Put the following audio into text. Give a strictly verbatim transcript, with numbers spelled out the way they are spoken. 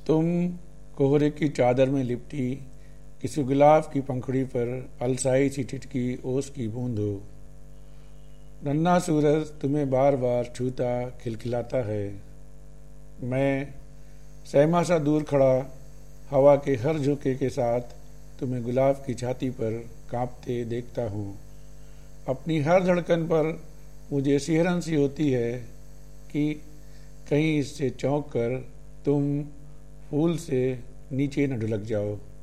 तुम कोहरे की चादर में लिपटी किसी गुलाब की पंखुड़ी पर अलसाई सी टिटकी ओस की बूंद हो। नन्हा सूरज तुम्हें बार बार छूता खिलखिलाता है। मैं सहमा सा दूर खड़ा हवा के हर झोंके के साथ तुम्हें गुलाब की छाती पर कांपते देखता हूँ। अपनी हर धड़कन पर मुझे सिहरन सी होती है कि कहीं इससे चौंक कर तुम फूल से नीचे न ढुलक जाओ।